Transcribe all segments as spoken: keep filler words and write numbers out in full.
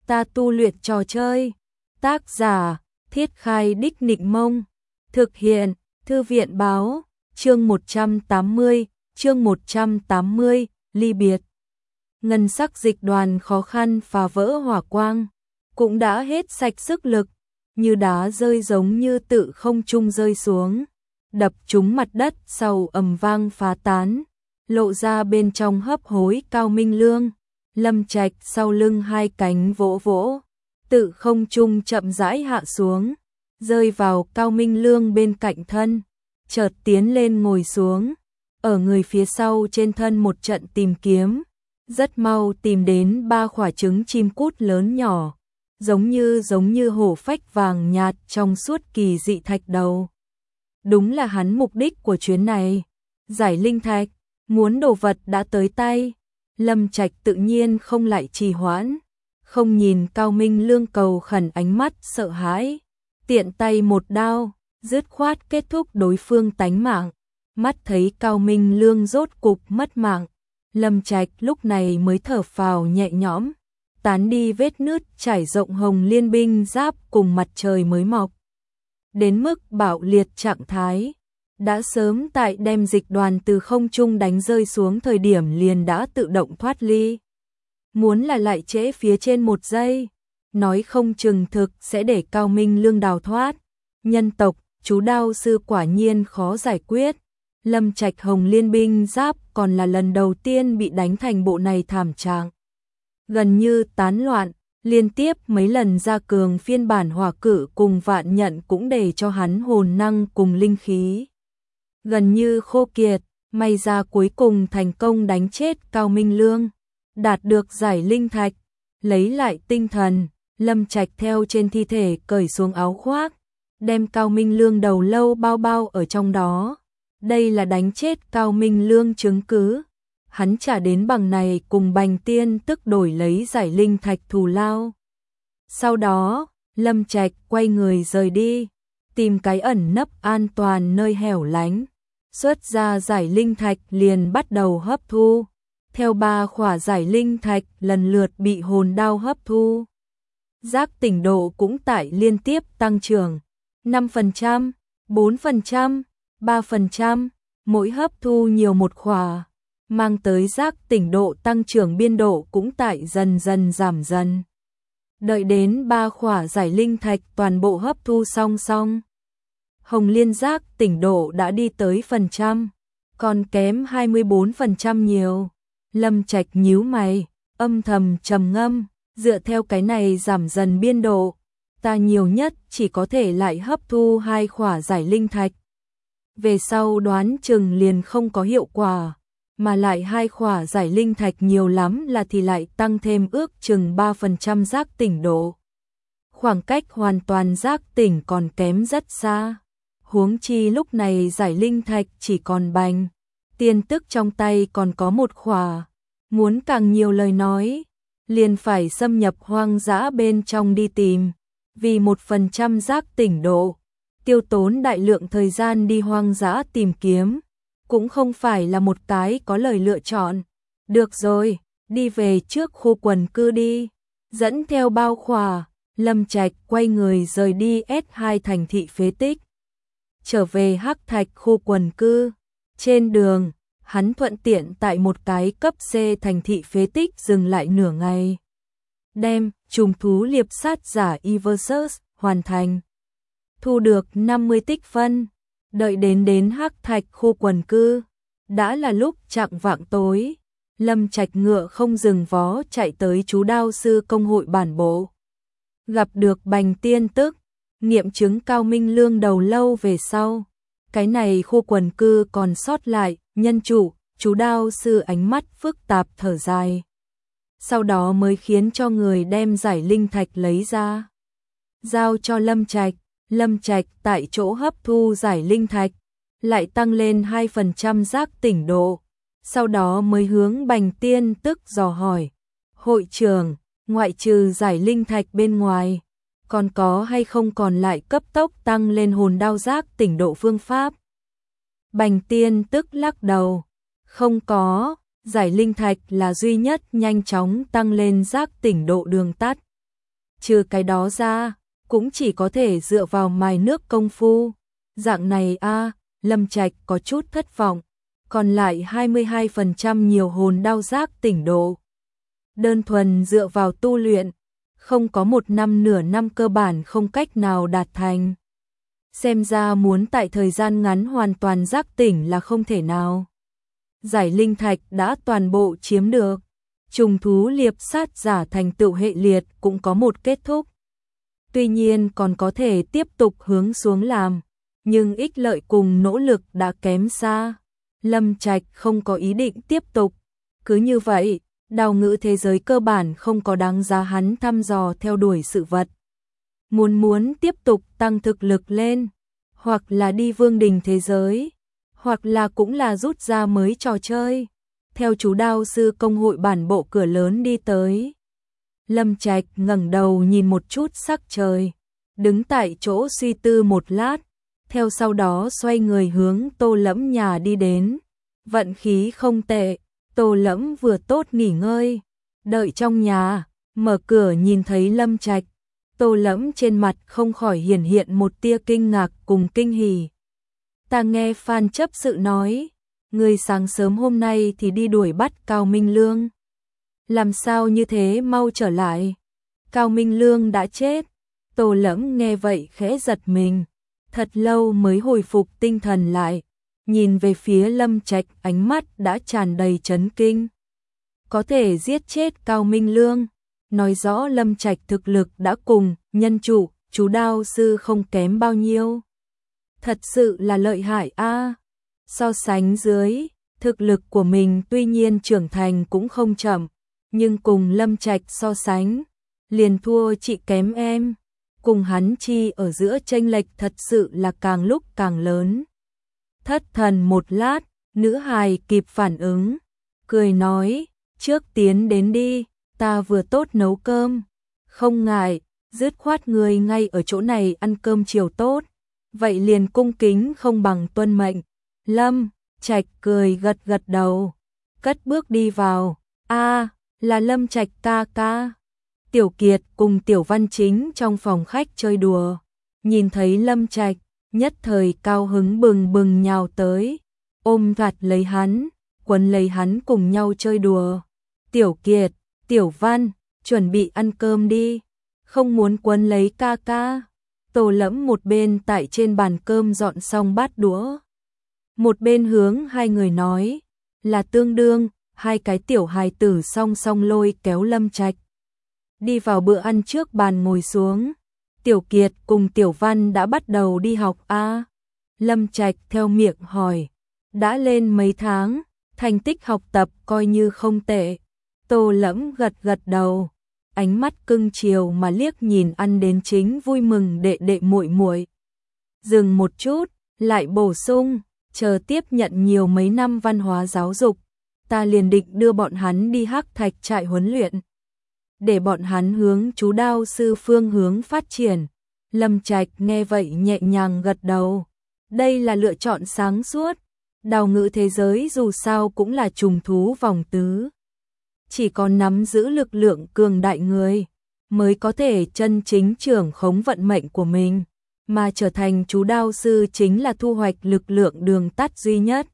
ta tu luyện trò chơi. Tác giả, Thiết Khai Đích Nịnh Mông. Thực hiện, Thư viện báo, chương một trăm tám mươi, chương một trăm tám mươi, ly biệt. Ngân sắc dịch đoàn khó khăn phá vỡ hỏa quang, cũng đã hết sạch sức lực, như đá rơi giống như tự không trung rơi xuống, đập trúng mặt đất sau ầm vang phá tán, lộ ra bên trong hấp hối Cao Minh Lương. Lâm Trạch sau lưng hai cánh vỗ vỗ, tự không trung chậm rãi hạ xuống, rơi vào Cao Minh Lương bên cạnh thân, chợt tiến lên ngồi xuống, ở người phía sau trên thân một trận tìm kiếm, rất mau tìm đến ba quả trứng chim cút lớn nhỏ, giống như giống như hổ phách vàng nhạt trong suốt kỳ dị thạch đầu. Đúng là hắn mục đích của chuyến này, giải linh thạch, muốn đồ vật đã tới tay. Lâm Trạch tự nhiên không lại trì hoãn, không nhìn Cao Minh Lương cầu khẩn ánh mắt sợ hãi, tiện tay một đao, dứt khoát kết thúc đối phương tánh mạng. Mắt thấy Cao Minh Lương rốt cục mất mạng, Lâm Trạch lúc này mới thở phào nhẹ nhõm, tán đi vết nứt trải rộng hồng liên binh giáp cùng mặt trời mới mọc. Đến mức bạo liệt trạng thái, đã sớm tại đem dịch đoàn từ không trung đánh rơi xuống thời điểm liền đã tự động thoát ly. Muốn là lại trễ phía trên một giây, nói không chừng thực sẽ để Cao Minh Lương đào thoát. Nhân tộc, chú đao sư quả nhiên khó giải quyết. Lâm Trạch hồng liên binh giáp còn là lần đầu tiên bị đánh thành bộ này thảm trạng. Gần như tán loạn, liên tiếp mấy lần ra cường phiên bản hỏa cử cùng vạn nhận cũng để cho hắn hồn năng cùng linh khí gần như khô kiệt, may ra cuối cùng thành công đánh chết Cao Minh Lương, đạt được giải linh thạch, lấy lại tinh thần, Lâm Trạch theo trên thi thể cởi xuống áo khoác, đem Cao Minh Lương đầu lâu bao bao ở trong đó. Đây là đánh chết Cao Minh Lương chứng cứ. Hắn trả đến bằng này cùng Bành Tiên tức đổi lấy giải linh thạch thù lao. Sau đó, Lâm Trạch quay người rời đi, tìm cái ẩn nấp an toàn nơi hẻo lánh, xuất ra giải linh thạch liền bắt đầu hấp thu. Theo ba khỏa giải linh thạch lần lượt bị hồn đao hấp thu, giác tỉnh độ cũng tại liên tiếp tăng trưởng, năm phần trăm, bốn phần trăm, ba phần trăm, mỗi hấp thu nhiều một khỏa, mang tới giác tỉnh độ tăng trưởng biên độ cũng tại dần dần giảm dần. Đợi đến ba khỏa giải linh thạch toàn bộ hấp thu song song, hồng liên giác tỉnh độ đã đi tới phần trăm, còn kém hai mươi bốn phần trăm nhiều. Lâm Trạch nhíu mày, âm thầm trầm ngâm, dựa theo cái này giảm dần biên độ, ta nhiều nhất chỉ có thể lại hấp thu hai khỏa giải linh thạch. Về sau đoán chừng liền không có hiệu quả, mà lại hai khỏa giải linh thạch nhiều lắm là thì lại tăng thêm ước chừng ba phần trăm giác tỉnh độ. Khoảng cách hoàn toàn giác tỉnh còn kém rất xa. Huống chi lúc này giải linh thạch chỉ còn Bành Tiên tức trong tay còn có một khỏa. Muốn càng nhiều lời nói, liền phải xâm nhập hoang dã bên trong đi tìm. Vì một phần trăm giác tỉnh độ, tiêu tốn đại lượng thời gian đi hoang dã tìm kiếm, cũng không phải là một cái có lời lựa chọn. Được rồi, đi về trước khu quần cư đi. Dẫn theo bao khỏa, Lâm Trạch quay người rời đi S hai thành thị phế tích, trở về Hắc Thạch khu quần cư. Trên đường, hắn thuận tiện tại một cái cấp C thành thị phế tích dừng lại nửa ngày. Đem trùng thú liệp sát giả Eversus hoàn thành. Thu được năm mươi tích phân. Đợi đến đến Hắc Thạch khu quần cư, đã là lúc chạng vạng tối. Lâm Trạch ngựa không dừng vó chạy tới chú đao sư công hội bản bộ. Gặp được Bành Tiên tức, nghiệm chứng Cao Minh Lương đầu lâu về sau. Cái này khu quần cư còn sót lại, nhân chủ, chú đao sư ánh mắt phức tạp thở dài. Sau đó mới khiến cho người đem giải linh thạch lấy ra, giao cho Lâm Trạch. Lâm Trạch tại chỗ hấp thu giải linh thạch, lại tăng lên hai phần trăm giác tỉnh độ. Sau đó mới hướng Bành Tiên tức dò hỏi, hội trưởng, ngoại trừ giải linh thạch bên ngoài, còn có hay không còn lại cấp tốc tăng lên hồn đao giác tỉnh độ phương pháp? Bành Tiên tức lắc đầu, không có, giải linh thạch là duy nhất nhanh chóng tăng lên giác tỉnh độ đường tắt. trừ cái đó ra, cũng chỉ có thể dựa vào mài nước công phu. Dạng này a, Lâm Trạch có chút thất vọng, còn lại hai mươi hai phần trăm nhiều hồn đau giác tỉnh độ. Đơn thuần dựa vào tu luyện, không có một năm nửa năm cơ bản không cách nào đạt thành. Xem ra muốn tại thời gian ngắn hoàn toàn giác tỉnh là không thể nào. Giải linh thạch đã toàn bộ chiếm được, trùng thú liệp sát giả thành tựu hệ liệt cũng có một kết thúc. Tuy nhiên còn có thể tiếp tục hướng xuống làm, nhưng ích lợi cùng nỗ lực đã kém xa. Lâm Trạch không có ý định tiếp tục. Cứ như vậy, đào ngữ thế giới cơ bản không có đáng giá hắn thăm dò theo đuổi sự vật. Muốn muốn tiếp tục tăng thực lực lên, hoặc là đi vương đình thế giới, hoặc là cũng là rút ra mới trò chơi. Theo chú đao sư công hội bản bộ cửa lớn đi tới. Lâm Trạch ngẩng đầu nhìn một chút sắc trời, đứng tại chỗ suy tư một lát, theo sau đó xoay người hướng Tô Lẫm nhà đi đến. Vận khí không tệ, Tô Lẫm vừa tốt nghỉ ngơi, đợi trong nhà, mở cửa nhìn thấy Lâm Trạch, Tô Lẫm trên mặt không khỏi hiển hiện một tia kinh ngạc cùng kinh hỉ. Ta nghe Phan chấp sự nói, người sáng sớm hôm nay thì đi đuổi bắt Cao Minh Lương. Làm sao như thế mau trở lại? Cao Minh Lương đã chết. Tô Lẫm nghe vậy khẽ giật mình, thật lâu mới hồi phục tinh thần lại, nhìn về phía Lâm Trạch, ánh mắt đã tràn đầy chấn kinh. Có thể giết chết Cao Minh Lương, nói rõ Lâm Trạch thực lực đã cùng nhân chủ, chú đao sư không kém bao nhiêu. Thật sự là lợi hại a. So sánh dưới, thực lực của mình tuy nhiên trưởng thành cũng không chậm, nhưng cùng Lâm Trạch so sánh, liền thua chị kém em. Cùng hắn chi ở giữa chênh lệch thật sự là càng lúc càng lớn. Thất thần một lát, nữ hài kịp phản ứng, cười nói, trước tiến đến đi, ta vừa tốt nấu cơm. Không ngại, dứt khoát người ngay ở chỗ này ăn cơm chiều tốt. Vậy liền cung kính không bằng tuân mệnh. Lâm Trạch cười gật gật đầu, cất bước đi vào. A, là Lâm Trạch ca ca. Tiểu Kiệt cùng Tiểu Văn Chính trong phòng khách chơi đùa, nhìn thấy Lâm Trạch, nhất thời cao hứng bừng bừng nhào tới, ôm gạt lấy hắn, quấn lấy hắn cùng nhau chơi đùa. Tiểu Kiệt, Tiểu Văn, chuẩn bị ăn cơm đi, không muốn quấn lấy ca ca. Tô Lẫm một bên tại trên bàn cơm dọn xong bát đũa, một bên hướng hai người nói, là tương đương, hai cái tiểu hài tử song song lôi kéo Lâm Trạch đi vào bữa ăn trước bàn ngồi xuống. Tiểu Kiệt cùng Tiểu Văn đã bắt đầu đi học a? À? Lâm Trạch theo miệng hỏi, đã lên mấy tháng, thành tích học tập coi như không tệ. Tô Lẫm gật gật đầu, ánh mắt cưng chiều mà liếc nhìn ăn đến chính vui mừng đệ đệ muội muội. Dừng một chút, lại bổ sung, chờ tiếp nhận nhiều mấy năm văn hóa giáo dục, ta liền định đưa bọn hắn đi Hắc Thạch trại huấn luyện, để bọn hắn hướng chú đao sư phương hướng phát triển. Lâm Trạch nghe vậy nhẹ nhàng gật đầu, đây là lựa chọn sáng suốt. Đào ngữ thế giới dù sao cũng là trùng thú vòng tứ, chỉ có nắm giữ lực lượng cường đại người mới có thể chân chính trưởng khống vận mệnh của mình, mà trở thành chú đao sư chính là thu hoạch lực lượng đường tắt duy nhất.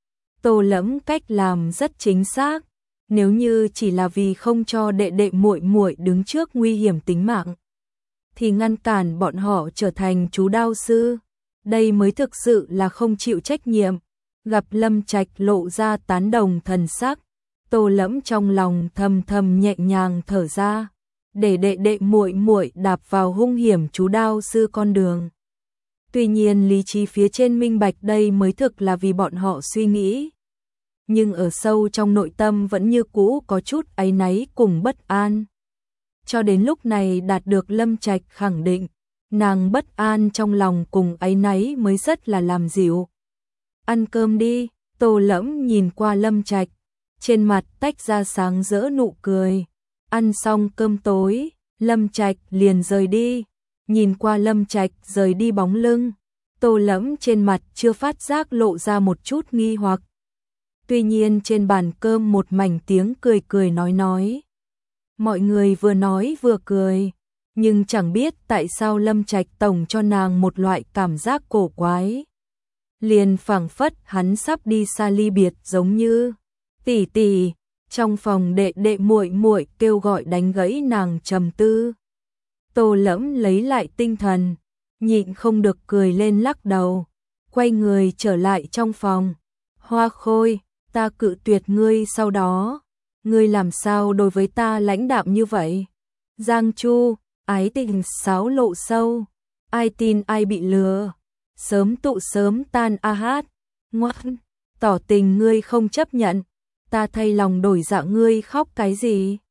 Tô Lẫm cách làm rất chính xác, nếu như chỉ là vì không cho đệ đệ muội muội đứng trước nguy hiểm tính mạng, thì ngăn cản bọn họ trở thành chú đao sư, đây mới thực sự là không chịu trách nhiệm. Gặp Lâm Trạch lộ ra tán đồng thần sắc, Tô Lẫm trong lòng thầm thầm nhẹ nhàng thở ra, để đệ đệ muội muội đạp vào hung hiểm chú đao sư con đường. Tuy nhiên lý trí phía trên minh bạch đây mới thực là vì bọn họ suy nghĩ, nhưng ở sâu trong nội tâm vẫn như cũ có chút áy náy cùng bất an. Cho đến lúc này đạt được Lâm Trạch khẳng định, nàng bất an trong lòng cùng áy náy mới rất là làm dịu. Ăn cơm đi. Tô Lẫm nhìn qua Lâm Trạch, trên mặt tách ra sáng rỡ nụ cười. Ăn xong cơm tối, Lâm Trạch liền rời đi. Nhìn qua Lâm Trạch rời đi bóng lưng, Tô Lẫm trên mặt chưa phát giác lộ ra một chút nghi hoặc. Tuy nhiên trên bàn cơm một mảnh tiếng cười cười nói nói. Mọi người vừa nói vừa cười, nhưng chẳng biết tại sao Lâm Trạch tổng cho nàng một loại cảm giác cổ quái. Liền phảng phất hắn sắp đi xa ly biệt giống như tỷ tỷ, trong phòng đệ đệ muội muội kêu gọi đánh gãy nàng trầm tư. Tô Lẫm lấy lại tinh thần, nhịn không được cười lên lắc đầu, quay người trở lại trong phòng. Hoa Khôi, ta cự tuyệt ngươi sau đó, ngươi làm sao đối với ta lãnh đạm như vậy? Giang Chu, ái tình xáo lộ sâu, ai tin ai bị lừa, sớm tụ sớm tan a hát, ngoan, tỏ tình ngươi không chấp nhận, ta thay lòng đổi dạ ngươi khóc cái gì?